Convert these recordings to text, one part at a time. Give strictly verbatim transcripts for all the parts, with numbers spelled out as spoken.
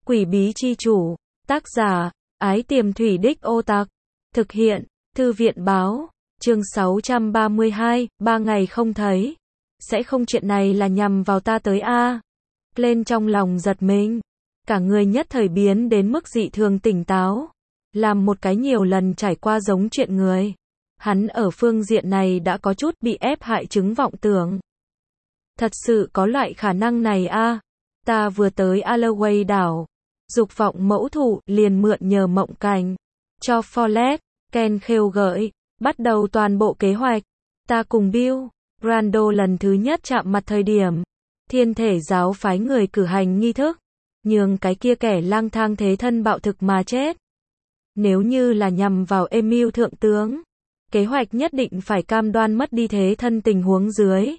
Quỷ bí chi chủ, tác giả, Ái Tiềm Thủy Đích Ô Tặc, thực hiện, Thư viện báo, chương sáu trăm ba mươi hai, ba ngày không thấy. Sẽ không, chuyện này là nhằm vào ta tới a. Lên trong lòng giật mình, cả người nhất thời biến đến mức dị thường tỉnh táo, làm một cái nhiều lần trải qua giống chuyện người. Hắn ở phương diện này đã có chút bị ép hại chứng vọng tưởng. Thật sự có loại khả năng này a. Ta vừa tới Alloway đảo, dục vọng mẫu thủ liền mượn nhờ mộng cảnh, cho Follett, Ken khêu gợi, bắt đầu toàn bộ kế hoạch. Ta cùng Bill, Brando lần thứ nhất chạm mặt thời điểm, thiên thể giáo phái người cử hành nghi thức, nhường cái kia kẻ lang thang thế thân bạo thực mà chết. Nếu như là nhằm vào Emil thượng tướng, kế hoạch nhất định phải cam đoan mất đi thế thân tình huống dưới.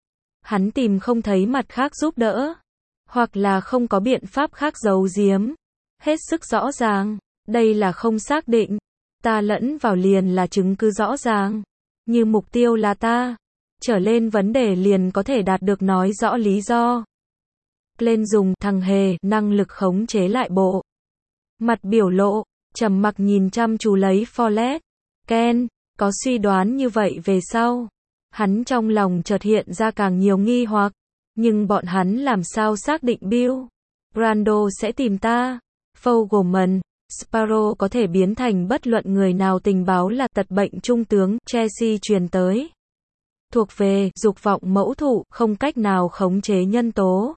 Hắn tìm không thấy mặt khác giúp đỡ, hoặc là không có biện pháp khác giấu giếm. Hết sức rõ ràng, đây là không xác định. Ta lẫn vào liền là chứng cứ rõ ràng. Như mục tiêu là ta, trở lên vấn đề liền có thể đạt được nói rõ lý do. Lên dùng thằng hề năng lực khống chế lại bộ mặt biểu lộ, trầm mặc nhìn chăm chú lấy Follett. Ken có suy đoán như vậy về sau, hắn trong lòng chợt hiện ra càng nhiều nghi hoặc, nhưng bọn hắn làm sao xác định Bill, Brando sẽ tìm ta? Fogelman, Sparrow có thể biến thành bất luận người nào tình báo là tật bệnh trung tướng Chelsea truyền tới. Thuộc về dục vọng mẫu thủ, không cách nào khống chế nhân tố.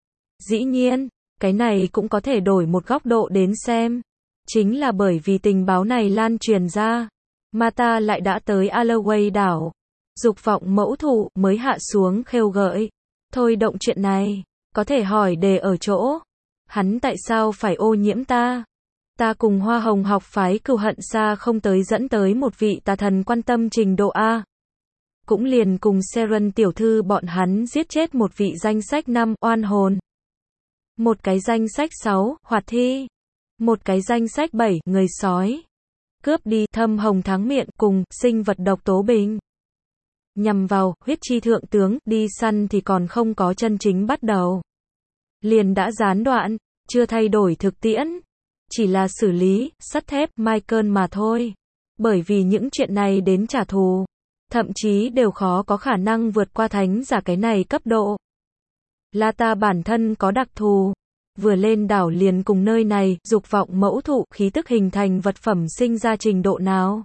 Dĩ nhiên, cái này cũng có thể đổi một góc độ đến xem. Chính là bởi vì tình báo này lan truyền ra, mà ta lại đã tới Alloway đảo. Dục vọng mẫu thủ mới hạ xuống khêu gợi. Thôi động chuyện này, có thể hỏi đề ở chỗ. Hắn tại sao phải ô nhiễm ta? Ta cùng Hoa Hồng học phái cừu hận xa không tới dẫn tới một vị tà thần quan tâm trình độ A. Cũng liền cùng Seren tiểu thư bọn hắn giết chết một vị danh sách năm oan hồn. Một cái danh sách sáu hoạt thi. Một cái danh sách bảy người sói. Cướp đi Thâm Hồng Thắng Miện cùng sinh vật độc tố bình. Nhằm vào huyết chi thượng tướng, đi săn thì còn không có chân chính bắt đầu. Liền đã gián đoạn, chưa thay đổi thực tiễn. Chỉ là xử lý, sắt thép, Michael mà thôi. Bởi vì những chuyện này đến trả thù, thậm chí đều khó có khả năng vượt qua thánh giả cái này cấp độ. Là ta bản thân có đặc thù. Vừa lên đảo liền cùng nơi này, dục vọng mẫu thụ, khí tức hình thành vật phẩm sinh ra trình độ nào.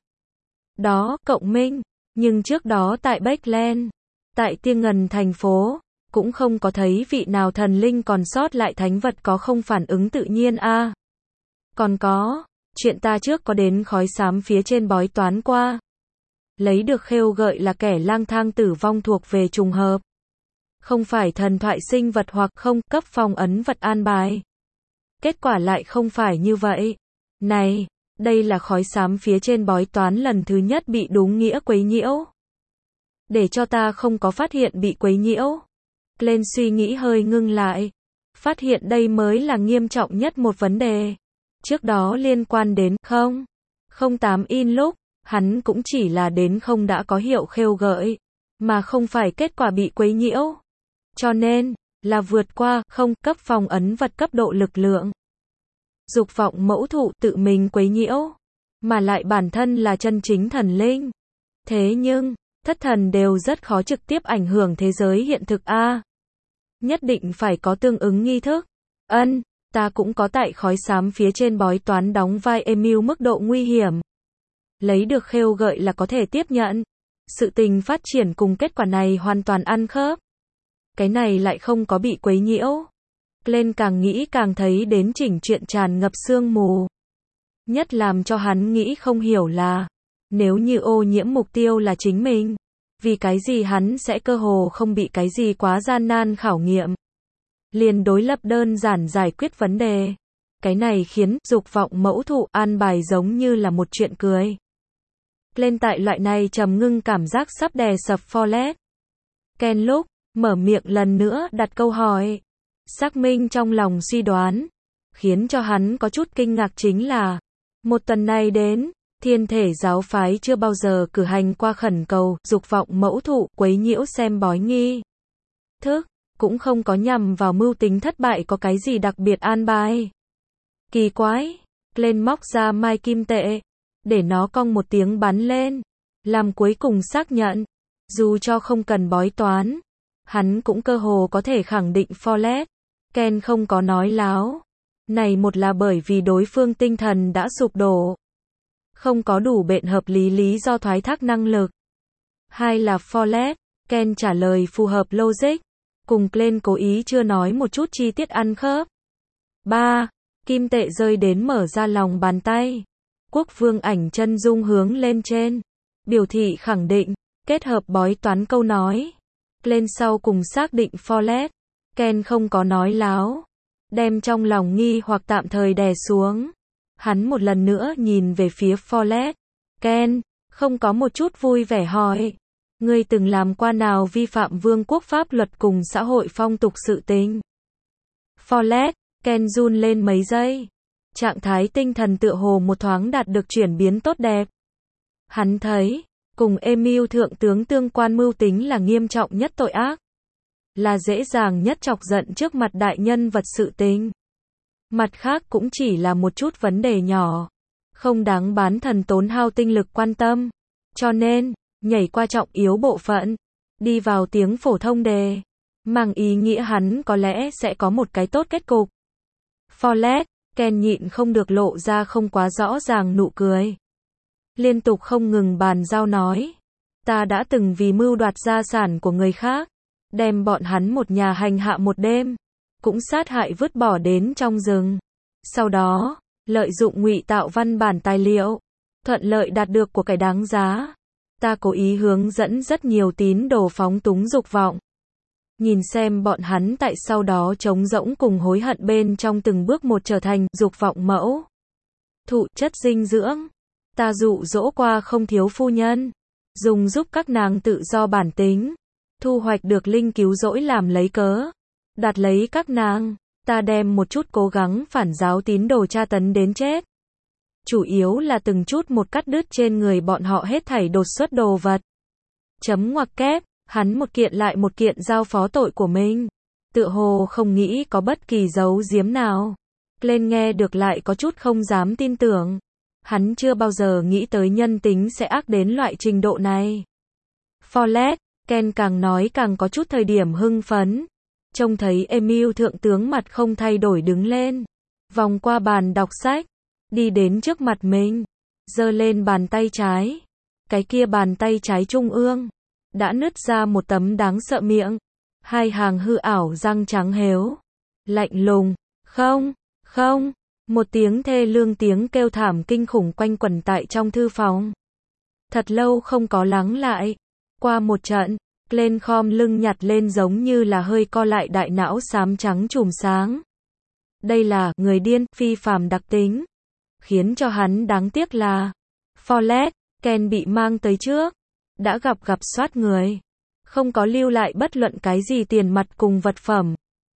Đó, cộng minh. Nhưng trước đó tại Bakeland, tại Tiên Ngần thành phố, cũng không có thấy vị nào thần linh còn sót lại thánh vật có không phản ứng tự nhiên a. À. Còn có, chuyện ta trước có đến khói xám phía trên bói toán qua. Lấy được khêu gợi là kẻ lang thang tử vong thuộc về trùng hợp. Không phải thần thoại sinh vật hoặc không cấp phong ấn vật an bài. Kết quả lại không phải như vậy. Này, đây là khói xám phía trên bói toán lần thứ nhất bị đúng nghĩa quấy nhiễu. Để cho ta không có phát hiện bị quấy nhiễu. Lên suy nghĩ hơi ngưng lại. Phát hiện đây mới là nghiêm trọng nhất một vấn đề. Trước đó liên quan đến không, không tám in lúc, hắn cũng chỉ là đến không đã có hiệu khêu gợi, mà không phải kết quả bị quấy nhiễu. Cho nên, là vượt qua không cấp phong ấn vật cấp độ lực lượng. Dục vọng mẫu thụ tự mình quấy nhiễu, mà lại bản thân là chân chính thần linh. Thế nhưng, thất thần đều rất khó trực tiếp ảnh hưởng thế giới hiện thực a. Nhất định phải có tương ứng nghi thức. Ân, ta cũng có tại khói xám phía trên bói toán đóng vai Emil mức độ nguy hiểm. Lấy được khêu gợi là có thể tiếp nhận. Sự tình phát triển cùng kết quả này hoàn toàn ăn khớp. Cái này lại không có bị quấy nhiễu. Lên càng nghĩ càng thấy đến chỉnh chuyện tràn ngập sương mù. Nhất làm cho hắn nghĩ không hiểu là, nếu như ô nhiễm mục tiêu là chính mình, vì cái gì hắn sẽ cơ hồ không bị cái gì quá gian nan khảo nghiệm. Liền đối lập đơn giản giải quyết vấn đề. Cái này khiến dục vọng mẫu thụ an bài giống như là một chuyện cười. Lên tại loại này trầm ngưng cảm giác sắp đè sập Follett. Ken lúc mở miệng lần nữa đặt câu hỏi, xác minh trong lòng suy đoán, khiến cho hắn có chút kinh ngạc chính là, một tuần này đến, thiên thể giáo phái chưa bao giờ cử hành qua khẩn cầu, dục vọng mẫu thụ, quấy nhiễu xem bói nghi thức, cũng không có nhằm vào mưu tính thất bại có cái gì đặc biệt an bài. Kỳ quái. Lên móc ra mai kim tệ. Để nó cong một tiếng bắn lên. Làm cuối cùng xác nhận. Dù cho không cần bói toán. Hắn cũng cơ hồ có thể khẳng định Follett. Ken không có nói láo. Này một là bởi vì đối phương tinh thần đã sụp đổ. Không có đủ bện hợp lý lý do thoái thác năng lực. Hai là Follett. Ken trả lời phù hợp logic. Cùng Glenn cố ý chưa nói một chút chi tiết ăn khớp. Ba. Kim tệ rơi đến mở ra lòng bàn tay. Quốc vương ảnh chân dung hướng lên trên. Biểu thị khẳng định. Kết hợp bói toán câu nói. Glenn sau cùng xác định Follett. Ken không có nói láo. Đem trong lòng nghi hoặc tạm thời đè xuống. Hắn một lần nữa nhìn về phía Follett. Ken, không có một chút vui vẻ hỏi. Ngươi từng làm qua nào vi phạm vương quốc pháp luật cùng xã hội phong tục sự tình? Follett, Ken run lên mấy giây. Trạng thái tinh thần tựa hồ một thoáng đạt được chuyển biến tốt đẹp. Hắn thấy, cùng Emil thượng tướng tương quan mưu tính là nghiêm trọng nhất tội ác. Là dễ dàng nhất chọc giận trước mặt đại nhân vật sự tình. Mặt khác cũng chỉ là một chút vấn đề nhỏ. Không đáng bán thần tốn hao tinh lực quan tâm. Cho nên, nhảy qua trọng yếu bộ phận. Đi vào tiếng phổ thông đề. Mang ý nghĩa hắn có lẽ sẽ có một cái tốt kết cục. Follett, Ken nhịn không được lộ ra không quá rõ ràng nụ cười. Liên tục không ngừng bàn giao nói. Ta đã từng vì mưu đoạt gia sản của người khác. Đem bọn hắn một nhà hành hạ một đêm. Cũng sát hại vứt bỏ đến trong rừng. Sau đó, lợi dụng ngụy tạo văn bản tài liệu. Thuận lợi đạt được của cải đáng giá. Ta cố ý hướng dẫn rất nhiều tín đồ phóng túng dục vọng. Nhìn xem bọn hắn tại sau đó trống rỗng cùng hối hận bên trong từng bước một trở thành dục vọng mẫu. Thụ chất dinh dưỡng. Ta dụ dỗ qua không thiếu phu nhân. Dùng giúp các nàng tự do bản tính. Thu hoạch được linh cứu rỗi làm lấy cớ. Đạt lấy các nàng. Ta đem một chút cố gắng phản giáo tín đồ tra tấn đến chết. Chủ yếu là từng chút một cắt đứt trên người bọn họ hết thảy đột xuất đồ vật. Chấm ngoặc kép, hắn một kiện lại một kiện giao phó tội của mình. Tựa hồ không nghĩ có bất kỳ giấu giếm nào. Lên nghe được lại có chút không dám tin tưởng. Hắn chưa bao giờ nghĩ tới nhân tính sẽ ác đến loại trình độ này. Follett, Ken càng nói càng có chút thời điểm hưng phấn. Trông thấy Emil thượng tướng mặt không thay đổi đứng lên. Vòng qua bàn đọc sách. Đi đến trước mặt mình. Giơ lên bàn tay trái. Cái kia bàn tay trái trung ương. Đã nứt ra một tấm đáng sợ miệng. Hai hàng hư ảo răng trắng héo. Lạnh lùng. Không, không. Một tiếng thê lương tiếng kêu thảm kinh khủng quanh quẩn tại trong thư phòng. Thật lâu không có lắng lại. Qua một trận, lên khom lưng nhặt lên giống như là hơi co lại đại não xám trắng chùm sáng. Đây là người điên, phi phàm đặc tính. Khiến cho hắn đáng tiếc là Follett, Ken bị mang tới trước. Đã gặp gặp soát người. Không có lưu lại bất luận cái gì tiền mặt cùng vật phẩm.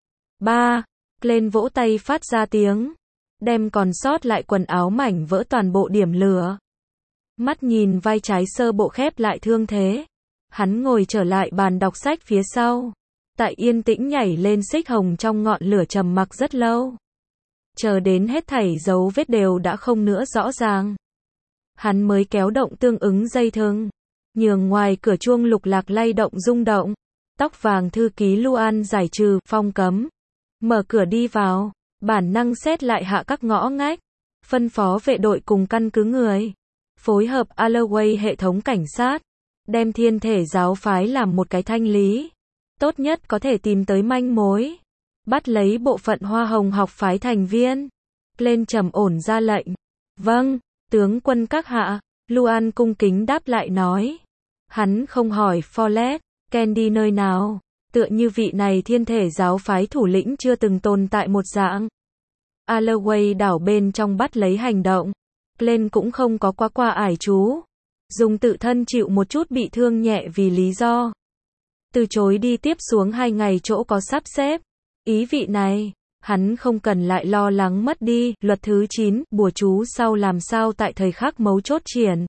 Ba. Lên vỗ tay phát ra tiếng. Đem còn sót lại quần áo mảnh vỡ toàn bộ điểm lửa. Mắt nhìn vai trái sơ bộ khép lại thương thế. Hắn ngồi trở lại bàn đọc sách phía sau. Tại yên tĩnh nhảy lên xích hồng trong ngọn lửa trầm mặc rất lâu. Chờ đến hết thảy dấu vết đều đã không nữa rõ ràng. Hắn mới kéo động tương ứng dây thừng. Nhường ngoài cửa chuông lục lạc lay động rung động. Tóc vàng thư ký Luan giải trừ phong cấm. Mở cửa đi vào. Bản năng xét lại hạ các ngõ ngách. Phân phó vệ đội cùng căn cứ người. Phối hợp Alloway hệ thống cảnh sát. Đem thiên thể giáo phái làm một cái thanh lý. Tốt nhất có thể tìm tới manh mối. Bắt lấy bộ phận hoa hồng học phái thành viên. Lên trầm ổn ra lệnh. Vâng, tướng quân các hạ. Luan cung kính đáp lại nói. Hắn không hỏi Follett, Ken đi nơi nào. Tựa như vị này thiên thể giáo phái thủ lĩnh chưa từng tồn tại một dạng. Alloway đảo bên trong bắt lấy hành động. Glenn cũng không có quá qua ải chú. Dùng tự thân chịu một chút bị thương nhẹ vì lý do. Từ chối đi tiếp xuống hai ngày chỗ có sắp xếp. Ý vị này, hắn không cần lại lo lắng mất đi. Luật thứ chín, bùa chú sau làm sao tại thời khắc mấu chốt triển.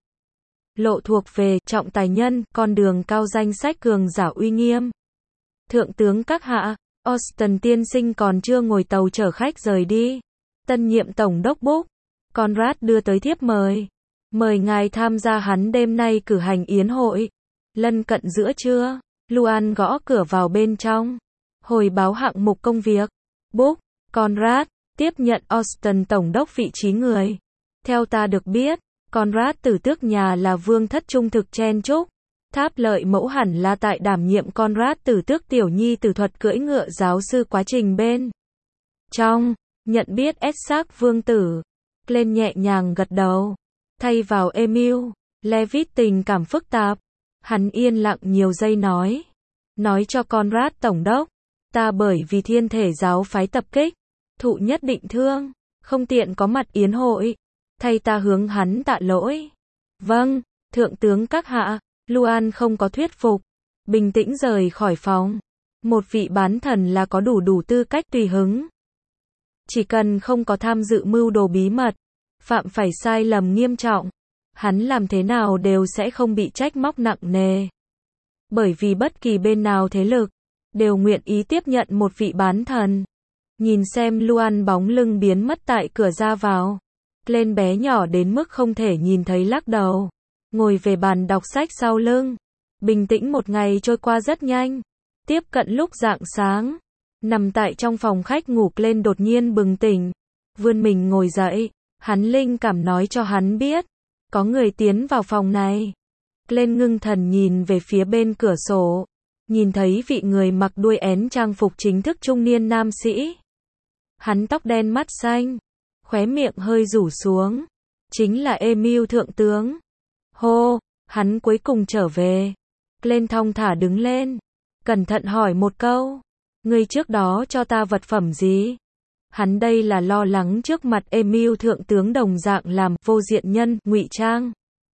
Lộ thuộc về trọng tài nhân, con đường cao danh sách cường giả uy nghiêm. Thượng tướng các hạ, Austin tiên sinh còn chưa ngồi tàu chở khách rời đi. Tân nhiệm tổng đốc Book, Conrad đưa tới thiếp mời. Mời ngài tham gia hắn đêm nay cử hành yến hội. Lân cận giữa trưa, Luan gõ cửa vào bên trong. Hồi báo hạng mục công việc. Book, Conrad, tiếp nhận Austin tổng đốc vị trí người. Theo ta được biết, Conrad tử tước nhà là vương thất trung thực chen chúc. Tháp lợi mẫu hẳn là tại đảm nhiệm Conrad tử tước tiểu nhi tử thuật cưỡi ngựa giáo sư quá trình bên trong, nhận biết Essex vương tử. Glenn nhẹ nhàng gật đầu. Thay vào Emil, Levitt tình cảm phức tạp. Hắn yên lặng nhiều giây nói. Nói cho Conrad tổng đốc, ta bởi vì thiên thể giáo phái tập kích, thụ nhất định thương, không tiện có mặt yến hội. Thay ta hướng hắn tạ lỗi. Vâng, thượng tướng các hạ. Luan không có thuyết phục. Bình tĩnh rời khỏi phòng. Một vị bán thần là có đủ đủ tư cách tùy hứng. Chỉ cần không có tham dự mưu đồ bí mật, phạm phải sai lầm nghiêm trọng, hắn làm thế nào đều sẽ không bị trách móc nặng nề. Bởi vì bất kỳ bên nào thế lực, đều nguyện ý tiếp nhận một vị bán thần. Nhìn xem Luan bóng lưng biến mất tại cửa ra vào. Lên bé nhỏ đến mức không thể nhìn thấy lắc đầu. Ngồi về bàn đọc sách sau lưng. Bình tĩnh một ngày trôi qua rất nhanh. Tiếp cận lúc rạng sáng. Nằm tại trong phòng khách ngủ lên đột nhiên bừng tỉnh. Vươn mình ngồi dậy. Hắn linh cảm nói cho hắn biết. Có người tiến vào phòng này. Lên ngưng thần nhìn về phía bên cửa sổ. Nhìn thấy vị người mặc đuôi én trang phục chính thức trung niên nam sĩ. Hắn tóc đen mắt xanh. Khóe miệng hơi rủ xuống. Chính là Emil thượng tướng. Hô, hắn cuối cùng trở về. Lên thong thả đứng lên. Cẩn thận hỏi một câu. Ngươi trước đó cho ta vật phẩm gì? Hắn đây là lo lắng trước mặt Emil thượng tướng đồng dạng làm vô diện nhân, ngụy trang.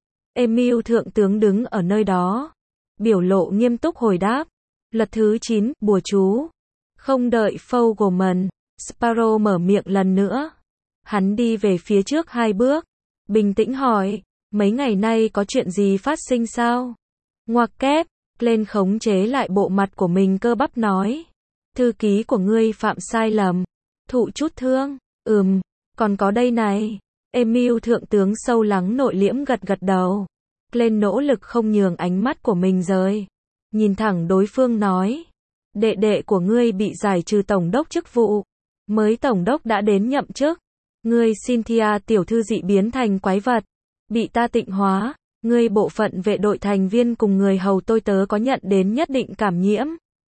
Emil thượng tướng đứng ở nơi đó. Biểu lộ nghiêm túc hồi đáp. Luật thứ chín, bùa chú. Không đợi Fogelman, Sparrow mở miệng lần nữa. Hắn đi về phía trước hai bước. Bình tĩnh hỏi. Mấy ngày nay có chuyện gì phát sinh sao? Ngoặc kép, lên khống chế lại bộ mặt của mình cơ bắp nói. Thư ký của ngươi phạm sai lầm. Thụ chút thương. Ừm, còn có đây này. Emil thượng tướng sâu lắng nội liễm gật gật đầu. Lên nỗ lực không nhường ánh mắt của mình rời. Nhìn thẳng đối phương nói. Đệ đệ của ngươi bị giải trừ tổng đốc chức vụ. Mới tổng đốc đã đến nhậm chức. Ngươi Cynthia tiểu thư dị biến thành quái vật. Bị ta tịnh hóa. Ngươi bộ phận vệ đội thành viên cùng người hầu tôi tớ có nhận đến nhất định cảm nhiễm.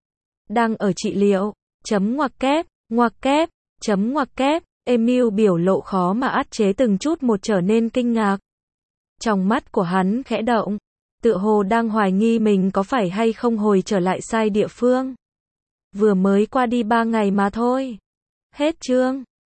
Đang ở trị liệu. Chấm ngoặc kép, ngoặc kép, chấm ngoặc kép. Emil biểu lộ khó mà át chế từng chút một trở nên kinh ngạc. Trong mắt của hắn khẽ động. Tựa hồ đang hoài nghi mình có phải hay không hồi trở lại sai địa phương. Vừa mới qua đi ba ngày mà thôi. Hết chương.